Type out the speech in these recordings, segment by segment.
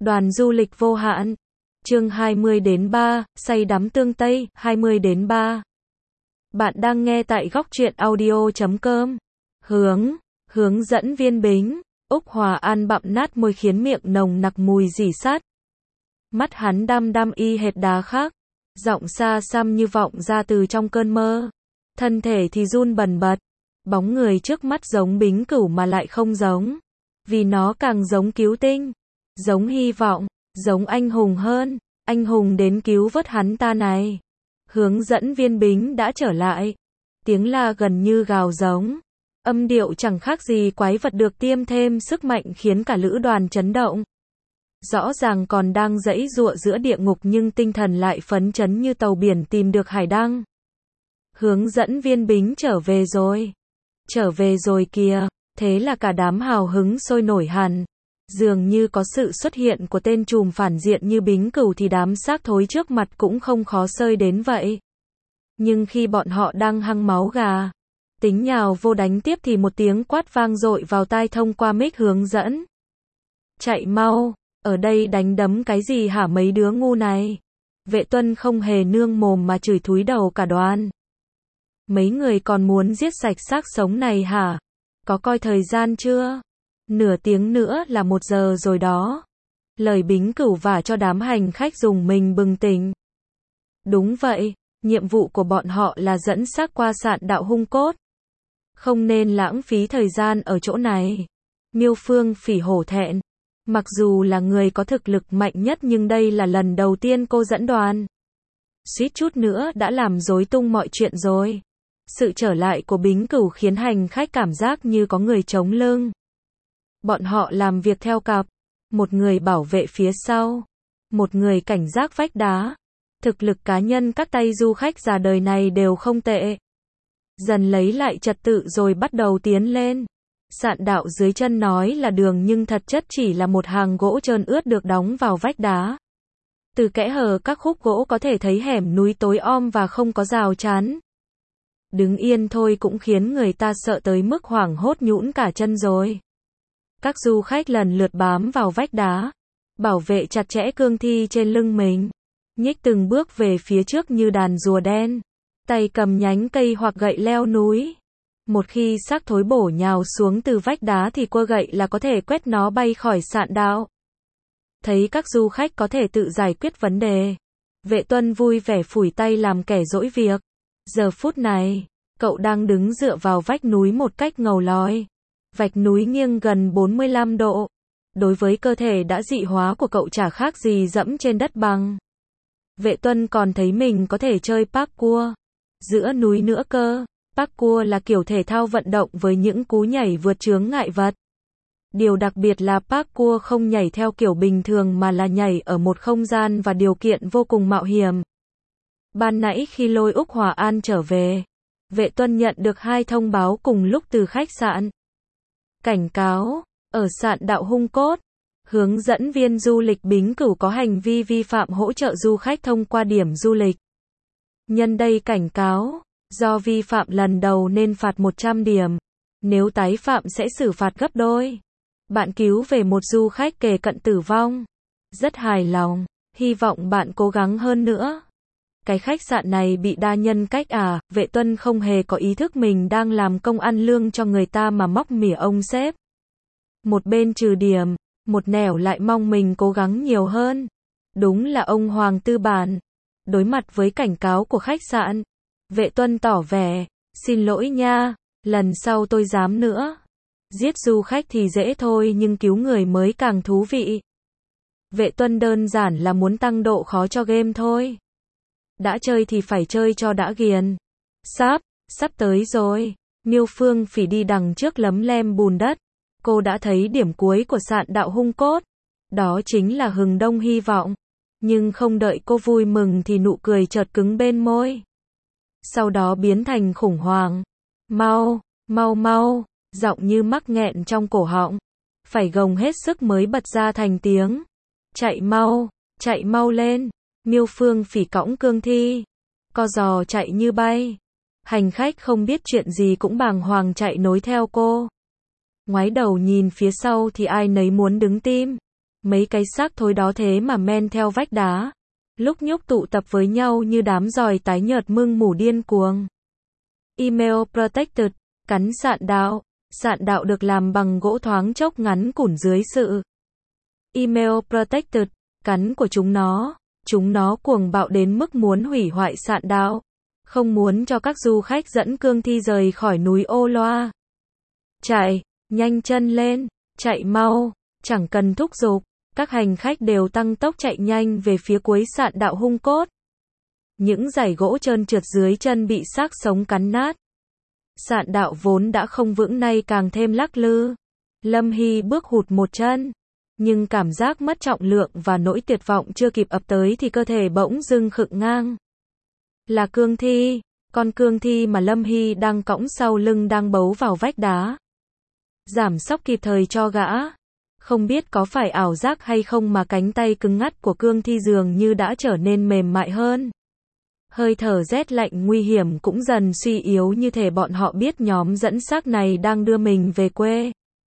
Đoàn du lịch vô hạn. Chương 20-3, say đắm tương Tây, 20-3. Bạn đang nghe tại góc truyện audio.com. Hướng dẫn viên Bính. Úc Hòa An bặm nát môi khiến miệng nồng nặc mùi rỉ sắt. Mắt hắn đăm đăm y hệt đá khác. Giọng xa xăm như vọng ra từ trong cơn mơ. Thân thể thì run bần bật. Bóng người trước mắt giống Bính Cửu mà lại không giống. Vì nó càng giống cứu tinh. Giống hy vọng. Giống anh hùng hơn. Anh hùng đến cứu vớt hắn ta này. Hướng dẫn viên Bính đã trở lại. Tiếng la gần như gào giống. Âm điệu chẳng khác gì quái vật được tiêm thêm sức mạnh khiến cả lữ đoàn chấn động. Rõ ràng còn đang giãy giụa giữa địa ngục nhưng tinh thần lại phấn chấn như tàu biển tìm được hải đăng. Hướng dẫn viên Bính trở về rồi. Trở về rồi kìa. Thế là cả đám hào hứng sôi nổi hẳn. Dường như có sự xuất hiện của tên trùm phản diện như Bính Cửu thì đám xác thối trước mặt cũng không khó xơi đến vậy. Nhưng khi bọn họ đang hăng máu gà, tính nhào vô đánh tiếp thì một tiếng quát vang dội vào tai thông qua mic hướng dẫn. Chạy mau, ở đây đánh đấm cái gì hả mấy đứa ngu này? Vệ Tuân không hề nương mồm mà chửi thúi đầu cả đoàn. Mấy người còn muốn giết sạch xác sống này hả? Có coi thời gian chưa? Nửa tiếng nữa là 1 giờ rồi đó. Lời Bính Cửu vả cho đám hành khách dùng mình bừng tỉnh. Đúng vậy, nhiệm vụ của bọn họ là dẫn xác qua sạn đạo hung cốt. Không nên lãng phí thời gian ở chỗ này. Miêu Phương Phỉ hổ thẹn. Mặc dù là người có thực lực mạnh nhất nhưng đây là lần đầu tiên cô dẫn đoàn. Suýt chút nữa đã làm rối tung mọi chuyện rồi. Sự trở lại của Bính Cửu khiến hành khách cảm giác như có người chống lưng. Bọn họ làm việc theo cặp. Một người bảo vệ phía sau. Một người cảnh giác vách đá. Thực lực cá nhân các tay du khách già đời này đều không tệ. Dần lấy lại trật tự rồi bắt đầu tiến lên. Sạn đạo dưới chân nói là đường nhưng thật chất chỉ là một hàng gỗ trơn ướt được đóng vào vách đá. Từ kẽ hở các khúc gỗ có thể thấy hẻm núi tối om và không có rào chắn. Đứng yên thôi cũng khiến người ta sợ tới mức hoảng hốt nhũn cả chân rồi. Các du khách lần lượt bám vào vách đá, bảo vệ chặt chẽ cương thi trên lưng mình, nhích từng bước về phía trước như đàn rùa đen, tay cầm nhánh cây hoặc gậy leo núi. Một khi xác thối bổ nhào xuống từ vách đá thì cua gậy là có thể quét nó bay khỏi sạn đạo. Thấy các du khách có thể tự giải quyết vấn đề, Vệ Tuân vui vẻ phủi tay làm kẻ dỗi việc. Giờ phút này, cậu đang đứng dựa vào vách núi một cách ngầu lòi. Vách núi nghiêng gần 45 độ. Đối với cơ thể đã dị hóa của cậu chả khác gì dẫm trên đất bằng. Vệ Tuân còn thấy mình có thể chơi parkour giữa núi nữa cơ. Parkour là kiểu thể thao vận động với những cú nhảy vượt chướng ngại vật. Điều đặc biệt là parkour không nhảy theo kiểu bình thường mà là nhảy ở một không gian và điều kiện vô cùng mạo hiểm. Ban nãy khi lôi Úc Hòa An trở về, Vệ Tuân nhận được 2 thông báo cùng lúc từ khách sạn. Cảnh cáo, ở sạn đạo hung cốt, hướng dẫn viên du lịch Bính Cửu có hành vi vi phạm hỗ trợ du khách thông qua điểm du lịch. Nhân đây cảnh cáo, do vi phạm lần đầu nên phạt 100 điểm, nếu tái phạm sẽ xử phạt gấp đôi. Bạn cứu về một du khách kề cận tử vong. Rất hài lòng, hy vọng bạn cố gắng hơn nữa. Cái khách sạn này bị đa nhân cách à? Vệ Tuân không hề có ý thức mình đang làm công ăn lương cho người ta mà móc mỉa ông sếp. Một bên trừ điểm, một nẻo lại mong mình cố gắng nhiều hơn. Đúng là ông Hoàng tư bản. Đối mặt với cảnh cáo của khách sạn, Vệ Tuân tỏ vẻ, xin lỗi nha, lần sau tôi dám nữa. Giết du khách thì dễ thôi nhưng cứu người mới càng thú vị. Vệ Tuân đơn giản là muốn tăng độ khó cho game thôi. Đã chơi thì phải chơi cho đã ghiền. Sắp tới rồi. Miêu Phương Phỉ đi đằng trước lấm lem bùn đất. Cô đã thấy điểm cuối của sạn đạo hung cốt. Đó chính là hừng đông hy vọng. Nhưng không đợi cô vui mừng thì nụ cười chợt cứng bên môi. Sau đó biến thành khủng hoảng. Mau, giọng như mắc nghẹn trong cổ họng. Phải gồng hết sức mới bật ra thành tiếng. Chạy mau lên. Miêu Phương Phỉ cõng cương thi. Co giò chạy như bay. Hành khách không biết chuyện gì cũng bàng hoàng chạy nối theo cô. Ngoái đầu nhìn phía sau thì ai nấy muốn đứng tim. Mấy cái xác thối đó thế mà men theo vách đá. Lúc nhúc tụ tập với nhau như đám giòi tái nhợt mưng mủ điên cuồng. Email protected, cắn sạn đạo. Sạn đạo được làm bằng gỗ thoáng chốc ngắn củn dưới sự email protected, cắn của chúng nó cuồng bạo đến mức muốn hủy hoại sạn đạo. Không muốn cho các du khách dẫn cương thi rời khỏi núi Ô Loa. Chạy, nhanh chân lên, chạy mau, chẳng cần thúc giục. Các hành khách đều tăng tốc chạy nhanh về phía cuối sạn đạo hung cốt. Những dải gỗ trơn trượt dưới chân bị xác sống cắn nát. Sạn đạo vốn đã không vững nay càng thêm lắc lư. Lâm Hy bước hụt một chân. Nhưng cảm giác mất trọng lượng và nỗi tuyệt vọng chưa kịp ập tới thì cơ thể bỗng dưng khựng ngang. Là cương thi, con cương thi mà Lâm Hy đang cõng sau lưng đang bấu vào vách đá. Giảm sóc kịp thời cho gã. Không biết có phải ảo giác hay không mà cánh tay cứng ngắt của cương thi dường như đã trở nên mềm mại hơn. Hơi thở rét lạnh nguy hiểm cũng dần suy yếu như thể bọn họ biết nhóm dẫn xác này đang đưa mình về quê.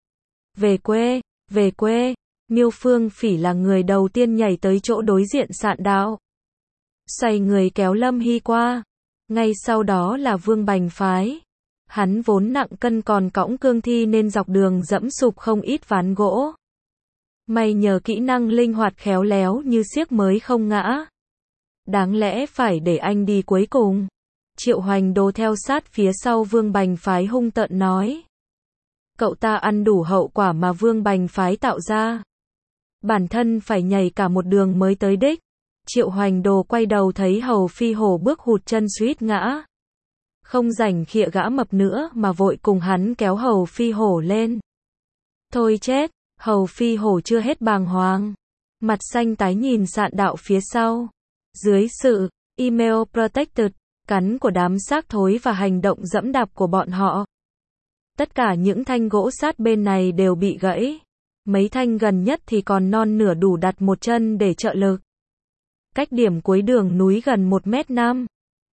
Về quê, về quê. Miêu Phương Phỉ là người đầu tiên nhảy tới chỗ đối diện sạn đạo. Xoay người kéo Lâm Hy qua. Ngay sau đó là Vương Bành Phái. Hắn vốn nặng cân còn cõng cương thi nên dọc đường dẫm sụp không ít ván gỗ. May nhờ kỹ năng linh hoạt khéo léo như xiếc mới không ngã. Đáng lẽ phải để anh đi cuối cùng. Triệu Hoành Đồ theo sát phía sau Vương Bành Phái hung tợn nói. Cậu ta ăn đủ hậu quả mà Vương Bành Phái tạo ra. Bản thân phải nhảy cả một đường mới tới đích. Triệu Hoành Đồ quay đầu thấy Hầu Phi Hổ bước hụt chân suýt ngã. Không rảnh khịa gã mập nữa mà vội cùng hắn kéo Hầu Phi Hổ lên. Thôi chết, Hầu Phi Hổ chưa hết bàng hoàng. Mặt xanh tái nhìn sạn đạo phía sau. Dưới sự email protected, cắn của đám xác thối và hành động dẫm đạp của bọn họ. Tất cả những thanh gỗ sát bên này đều bị gãy. Mấy thanh gần nhất thì còn non nửa đủ đặt một chân để trợ lực. Cách điểm cuối đường núi gần 1m5.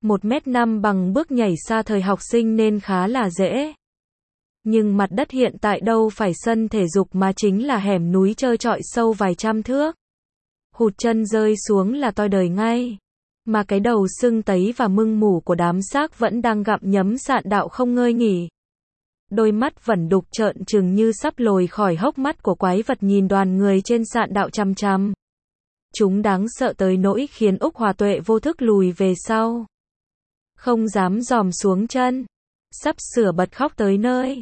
1m5 bằng bước nhảy xa thời học sinh nên khá là dễ. Nhưng mặt đất hiện tại đâu phải sân thể dục mà chính là hẻm núi trơ trọi sâu vài trăm thước. Hụt chân rơi xuống là toi đời ngay. Mà cái đầu sưng tấy và mưng mủ của đám xác vẫn đang gặm nhấm sạn đạo không ngơi nghỉ. Đôi mắt vẫn đục trợn trừng như sắp lồi khỏi hốc mắt của quái vật nhìn đoàn người trên sạn đạo chằm chằm. Chúng đáng sợ tới nỗi khiến Úc Hòa Tuệ vô thức lùi về sau. Không dám dòm xuống chân. Sắp sửa bật khóc tới nơi.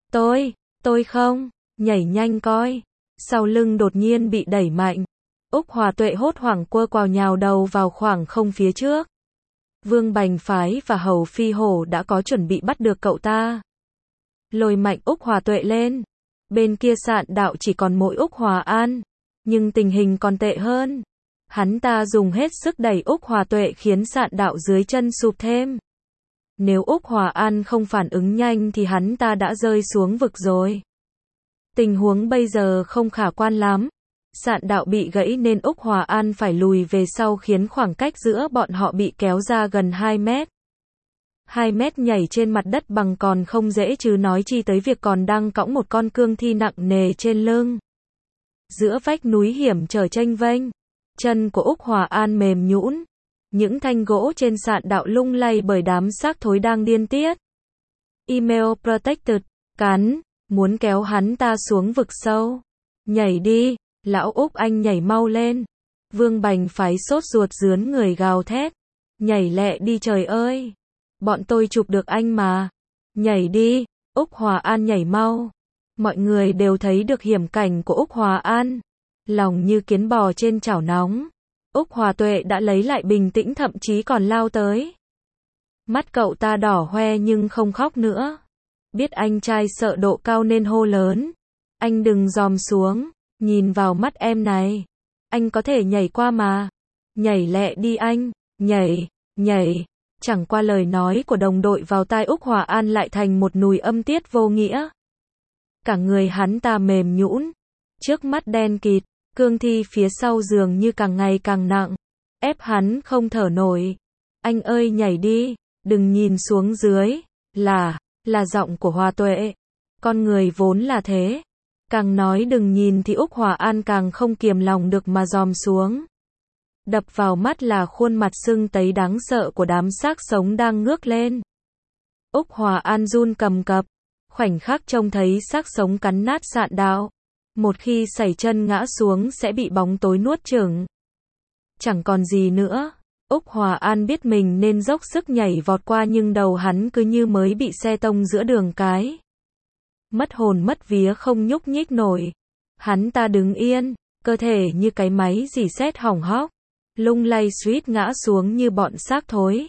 Tôi không, nhảy nhanh coi. Sau lưng đột nhiên bị đẩy mạnh. Úc Hòa Tuệ hốt hoảng quơ quào nhào đầu vào khoảng không phía trước. Vương Bành Phái và Hầu Phi Hổ đã có chuẩn bị bắt được cậu ta. Lôi mạnh Úc Hòa Tuệ lên. Bên kia sạn đạo chỉ còn mỗi Úc Hòa An. Nhưng tình hình còn tệ hơn. Hắn ta dùng hết sức đẩy Úc Hòa Tuệ khiến sạn đạo dưới chân sụp thêm. Nếu Úc Hòa An không phản ứng nhanh thì hắn ta đã rơi xuống vực rồi. Tình huống bây giờ không khả quan lắm. Sạn đạo bị gãy nên Úc Hòa An phải lùi về sau khiến khoảng cách giữa bọn họ bị kéo ra gần 2 mét. 2 mét nhảy trên mặt đất bằng còn không dễ chứ nói chi tới việc còn đang cõng một con cương thi nặng nề trên lưng. Giữa vách núi hiểm trở chênh vênh, chân của Úc Hòa An mềm nhũn. Những thanh gỗ trên sạn đạo lung lay bởi đám xác thối đang điên tiết. Email protected, cắn, muốn kéo hắn ta xuống vực sâu. Nhảy đi, lão Úc anh nhảy mau lên. Vương Bành Phái sốt ruột rướn người gào thét. Nhảy lẹ đi trời ơi. Bọn tôi chụp được anh mà. Nhảy đi, Úc Hòa An nhảy mau. Mọi người đều thấy được hiểm cảnh của Úc Hòa An. Lòng như kiến bò trên chảo nóng. Úc Hòa Tuệ đã lấy lại bình tĩnh thậm chí còn lao tới. Mắt cậu ta đỏ hoe nhưng không khóc nữa. Biết anh trai sợ độ cao nên hô lớn. Anh đừng dòm xuống, nhìn vào mắt em này. Anh có thể nhảy qua mà. Nhảy lẹ đi anh, nhảy. Chẳng qua lời nói của đồng đội vào tai Úc Hòa An lại thành một nùi âm tiết vô nghĩa. Cả người hắn ta mềm nhũn, trước mắt đen kịt, cương thi phía sau dường như càng ngày càng nặng, ép hắn không thở nổi. Anh ơi nhảy đi, đừng nhìn xuống dưới, là giọng của Hòa Tuệ. Con người vốn là thế, Càng nói đừng nhìn thì Úc Hòa An càng không kiềm lòng được mà dòm xuống. Đập vào mắt là khuôn mặt sưng tấy đáng sợ của đám xác sống đang ngước lên. Úc Hòa An run cầm cập, khoảnh khắc trông thấy xác sống cắn nát sạn đạo. Một khi sẩy chân ngã xuống sẽ bị bóng tối nuốt chửng. Chẳng còn gì nữa. Úc Hòa An biết mình nên dốc sức nhảy vọt qua nhưng đầu hắn cứ như mới bị xe tông giữa đường cái. Mất hồn mất vía không nhúc nhích nổi. Hắn ta đứng yên, cơ thể như cái máy rỉ sét hỏng hóc, lung lay suýt ngã xuống như bọn xác thối.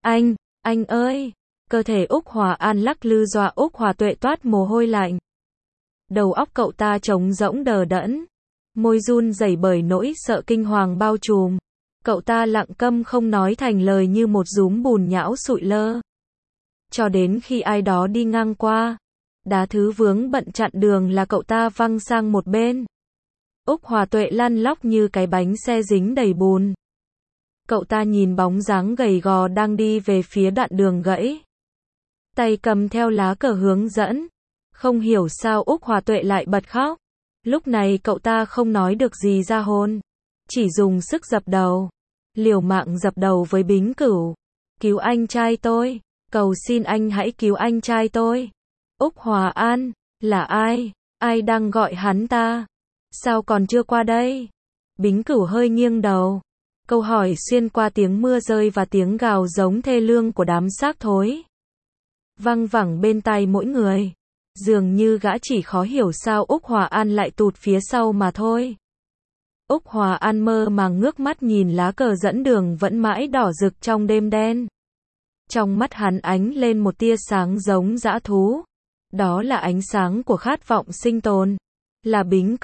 Anh ơi! Cơ thể Úc Hòa An lắc lư dọa Úc Hòa Tuệ toát mồ hôi lạnh. Đầu óc cậu ta trống rỗng đờ đẫn, môi run rẩy bởi nỗi sợ kinh hoàng bao trùm. Cậu ta lặng câm không nói thành lời như một dúm bùn nhão sụi lơ. Cho đến khi ai đó đi ngang qua, đá thứ vướng bận chặn đường là cậu ta văng sang một bên. Úc Hòa Tuệ lăn lóc như cái bánh xe dính đầy bùn. Cậu ta nhìn bóng dáng gầy gò đang đi về phía đoạn đường gãy, tay cầm theo lá cờ hướng dẫn. Không hiểu sao Úc Hòa Tuệ lại bật khóc. Lúc này cậu ta không nói được gì ra hồn, chỉ dùng sức dập đầu, liều mạng dập đầu với Bính Cửu. Cứu anh trai tôi, cầu xin anh hãy cứu anh trai tôi. Úc Hòa An, là ai? Ai đang gọi hắn ta? Sao còn chưa qua đây? Bính Cửu hơi nghiêng đầu. Câu hỏi xuyên qua tiếng mưa rơi và tiếng gào giống thê lương của đám xác thối, văng vẳng bên tai mỗi người. Dường như gã chỉ khó hiểu sao Úc Hòa An lại tụt phía sau mà thôi. Úc Hòa An mơ màng ngước mắt nhìn lá cờ dẫn đường vẫn mãi đỏ rực trong đêm đen. Trong mắt hắn ánh lên một tia sáng giống dã thú. Đó là ánh sáng của khát vọng sinh tồn. Là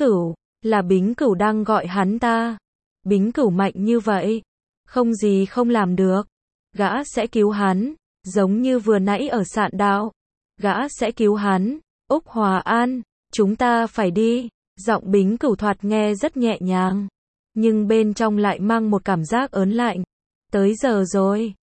Bính Cửu đang gọi hắn ta. Bính Cửu mạnh như vậy, không gì không làm được. Gã sẽ cứu hắn, giống như vừa nãy ở sạn đạo. Gã sẽ cứu hắn. Úc Hòa An, chúng ta phải đi. Giọng Bính Cửu thoạt nghe rất nhẹ nhàng, nhưng bên trong lại mang một cảm giác ớn lạnh. Tới giờ rồi.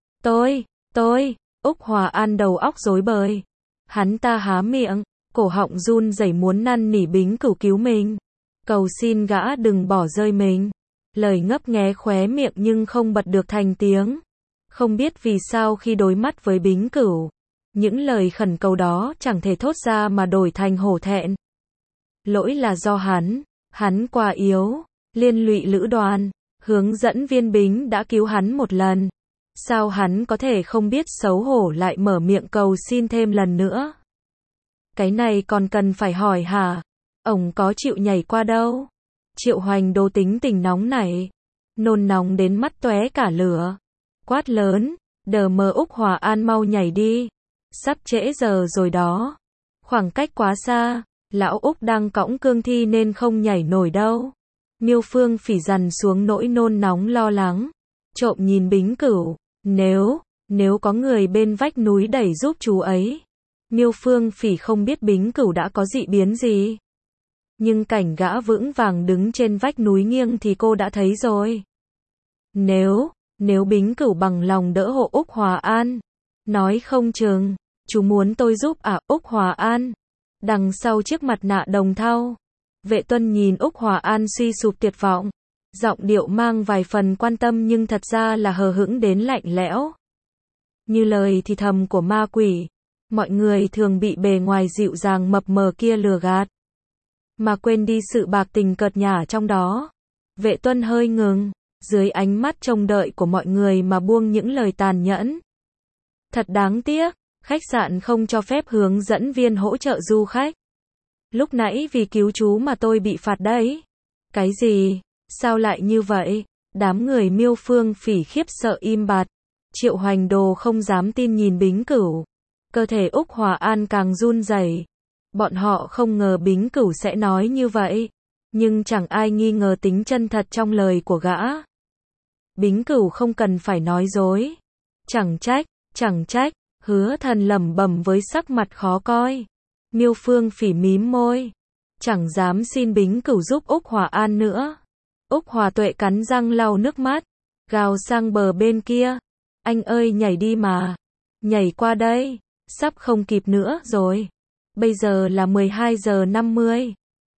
Tôi. Úc Hòa An đầu óc rối bời. Hắn ta há miệng, cổ họng run rẩy muốn năn nỉ Bính Cửu cứu mình, cầu xin gã đừng bỏ rơi mình. Lời ngấp nghé khóe miệng nhưng không bật được thành tiếng. Không biết vì sao khi đối mắt với Bính Cửu, những lời khẩn cầu đó chẳng thể thốt ra mà đổi thành hổ thẹn. Lỗi là do hắn quá yếu, liên lụy lữ đoàn, hướng dẫn viên Bính đã cứu hắn một lần. Sao hắn có thể không biết xấu hổ lại mở miệng cầu xin thêm lần nữa? Cái này còn cần phải hỏi hả? Ổng có chịu nhảy qua đâu? Triệu Hoành Đô tính tình nóng nảy, nôn nóng đến mắt tóe cả lửa, quát lớn, đờ mờ Úc Hòa An mau nhảy đi, sắp trễ giờ rồi đó. Khoảng cách quá xa, lão Úc đang cõng cương thi nên không nhảy nổi đâu. Miêu Phương Phỉ dằn xuống nỗi nôn nóng lo lắng, trộm nhìn Bính Cửu, nếu có người bên vách núi đẩy giúp chú ấy. Miêu Phương Phỉ không biết Bính Cửu đã có dị biến gì, nhưng cảnh gã vững vàng đứng trên vách núi nghiêng thì cô đã thấy rồi. Nếu Bính Cửu bằng lòng đỡ hộ Úc Hòa An, nói không chừng, chú muốn tôi giúp à? Úc Hòa An, đằng sau chiếc mặt nạ đồng thau, Vệ Tuân nhìn Úc Hòa An suy sụp tuyệt vọng, giọng điệu mang vài phần quan tâm nhưng thật ra là hờ hững đến lạnh lẽo. Như lời thì thầm của ma quỷ, mọi người thường bị bề ngoài dịu dàng mập mờ kia lừa gạt, mà quên đi sự bạc tình cợt nhả trong đó. Vệ Tuân hơi ngừng, dưới ánh mắt trông đợi của mọi người mà buông những lời tàn nhẫn. Thật đáng tiếc, khách sạn không cho phép hướng dẫn viên hỗ trợ du khách. Lúc nãy vì cứu chú mà tôi bị phạt đấy. Cái gì? Sao lại như vậy? Đám người Miêu Phương Phỉ khiếp sợ im bặt. Triệu Hoành Đồ không dám tin nhìn Bính Cửu. Cơ thể Úc Hòa An càng run rẩy. Bọn họ không ngờ Bính Cửu sẽ nói như vậy, nhưng chẳng ai nghi ngờ tính chân thật trong lời của gã. Bính Cửu không cần phải nói dối. Chẳng trách, Hứa Thần lẩm bẩm với sắc mặt khó coi. Miêu Phương Phỉ mím môi, chẳng dám xin Bính Cửu giúp Úc Hòa An nữa. Úc Hòa Tuệ cắn răng lau nước mắt, gào sang bờ bên kia. Anh ơi nhảy đi mà. Nhảy qua đây, sắp không kịp nữa rồi. Bây giờ là 12 giờ 50.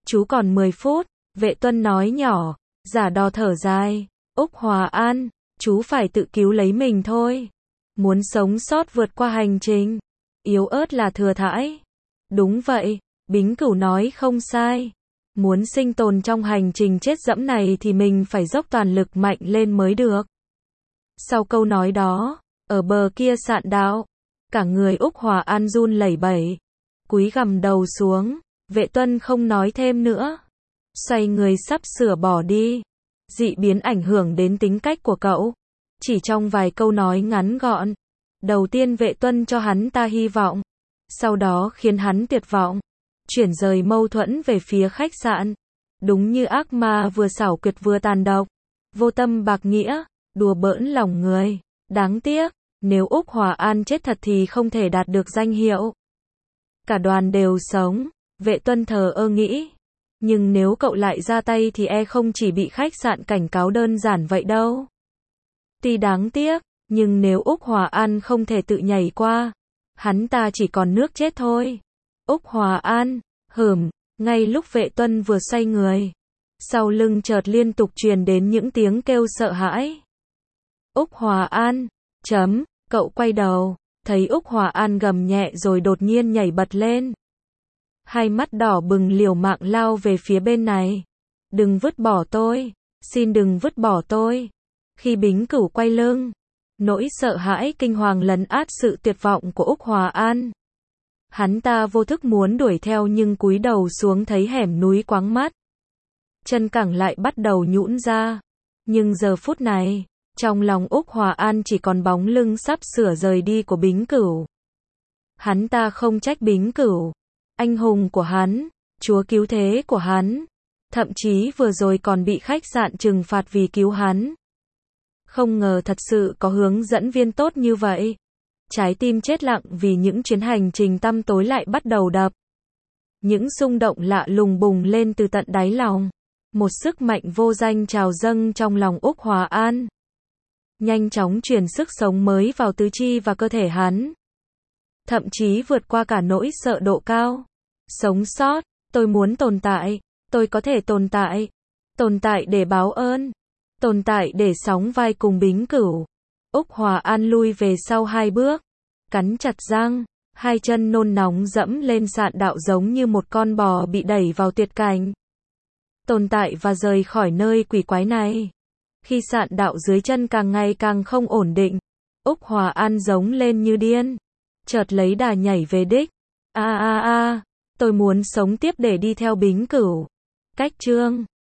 Chú còn 10 phút, Vệ Tuân nói nhỏ, giả đò thở dài. Úc Hòa An, chú phải tự cứu lấy mình thôi. Muốn sống sót vượt qua hành trình. Yếu ớt là thừa thãi. Đúng vậy, Bính Cửu nói không sai. Muốn sinh tồn trong hành trình chết dẫm này thì mình phải dốc toàn lực mạnh lên mới được. Sau câu nói đó, ở bờ kia sạn đạo, cả người Úc Hòa An run lẩy bẩy, cúi gằm đầu xuống. Vệ Tuân không nói thêm nữa, xoay người sắp sửa bỏ đi. Dị biến ảnh hưởng đến tính cách của cậu. Chỉ trong vài câu nói ngắn gọn, đầu tiên Vệ Tuân cho hắn ta hy vọng, sau đó khiến hắn tuyệt vọng, chuyển rời mâu thuẫn về phía khách sạn. Đúng như ác ma vừa xảo quyệt vừa tàn độc, vô tâm bạc nghĩa, đùa bỡn lòng người. Đáng tiếc, nếu Úc Hòa An chết thật thì không thể đạt được danh hiệu. Cả đoàn đều sống, Vệ Tuân thờ ơ nghĩ. Nhưng nếu cậu lại ra tay thì không chỉ bị khách sạn cảnh cáo đơn giản vậy đâu. Tuy đáng tiếc, nhưng nếu Úc Hòa An không thể tự nhảy qua, hắn ta chỉ còn nước chết thôi. Úc Hòa An, ngay lúc Vệ Tuân vừa xoay người, sau lưng chợt liên tục truyền đến những tiếng kêu sợ hãi. Úc Hòa An, cậu quay đầu, thấy Úc Hòa An gầm nhẹ rồi đột nhiên nhảy bật lên. Hai mắt đỏ bừng liều mạng lao về phía bên này. Đừng vứt bỏ tôi, xin đừng vứt bỏ tôi. Khi Bính Cửu quay lưng, nỗi sợ hãi kinh hoàng lấn át sự tuyệt vọng của Úc Hòa An. Hắn ta vô thức muốn đuổi theo nhưng cúi đầu xuống thấy hẻm núi quáng mắt. Chân cẳng lại bắt đầu nhũn ra. Nhưng giờ phút này, trong lòng Úc Hòa An chỉ còn bóng lưng sắp sửa rời đi của Bính Cửu. Hắn ta không trách Bính Cửu, anh hùng của hắn, chúa cứu thế của hắn, thậm chí vừa rồi còn bị khách sạn trừng phạt vì cứu hắn. Không ngờ thật sự có hướng dẫn viên tốt như vậy. Trái tim chết lặng vì những chuyến hành trình tăm tối lại bắt đầu đập. Những xung động lạ lùng bùng lên từ tận đáy lòng. Một sức mạnh vô danh trào dâng trong lòng Úc Hòa An. Nhanh chóng truyền sức sống mới vào tứ chi và cơ thể hắn. Thậm chí vượt qua cả nỗi sợ độ cao. Sống sót, tôi muốn tồn tại, tôi có thể tồn tại. Tồn tại để báo ơn. Tồn tại để sóng vai cùng Bính Cửu. Úc Hòa An lui về sau 2 bước, cắn chặt răng, hai chân nôn nóng dẫm lên sạn đạo giống như một con bò bị đẩy vào tuyệt cảnh. Tồn tại và rời khỏi nơi quỷ quái này. Khi sạn đạo dưới chân càng ngày càng không ổn định, Úc Hòa An giống lên như điên, chợt lấy đà nhảy về đích. Tôi muốn sống tiếp để đi theo Bính Cửu. Cách chương